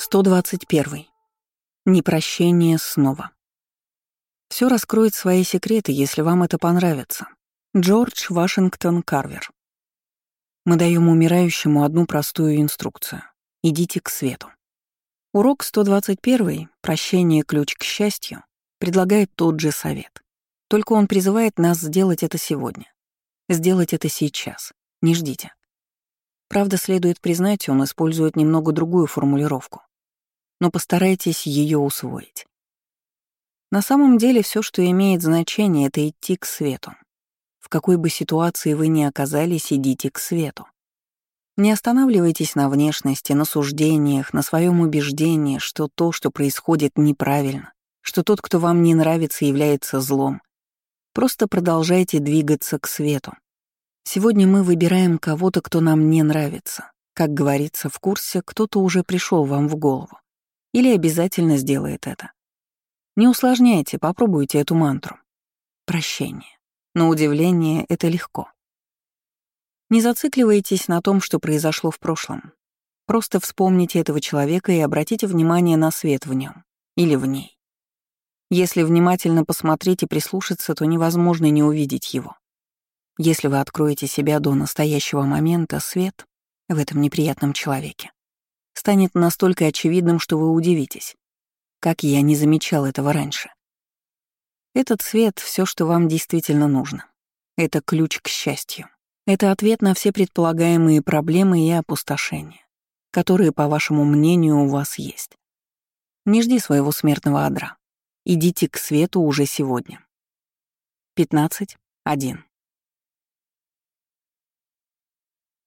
121. Непрощение снова. Все раскроет свои секреты, если вам это понравится. Джордж Вашингтон Карвер. Мы даем умирающему одну простую инструкцию. Идите к свету. Урок 121, прощение — ключ к счастью, предлагает тот же совет. Только он призывает нас сделать это сегодня. Сделать это сейчас. Не ждите. Правда, следует признать, он использует немного другую формулировку. Но постарайтесь ее усвоить. На самом деле все, что имеет значение, это идти к свету. В какой бы ситуации вы ни оказались, идите к свету. Не останавливайтесь на внешности, на суждениях, на своем убеждении, что то, что происходит, неправильно, что тот, кто вам не нравится, является злом. Просто продолжайте двигаться к свету. Сегодня мы выбираем кого-то, кто нам не нравится. Как говорится в курсе, кто-то уже пришел вам в голову. Или обязательно сделает это. Не усложняйте, попробуйте эту мантру. Прощение. На удивление, это легко. Не зацикливайтесь на том, что произошло в прошлом. Просто вспомните этого человека и обратите внимание на свет в нем или в ней. Если внимательно посмотреть и прислушаться, то невозможно не увидеть его. Если вы откроете себя до настоящего момента, свет в этом неприятном человеке станет настолько очевидным, что вы удивитесь. Как я не замечал этого раньше. Этот свет — все, что вам действительно нужно. Это ключ к счастью. Это ответ на все предполагаемые проблемы и опустошения, которые, по вашему мнению, у вас есть. Не жди своего смертного адра. Идите к свету уже сегодня. 15.1.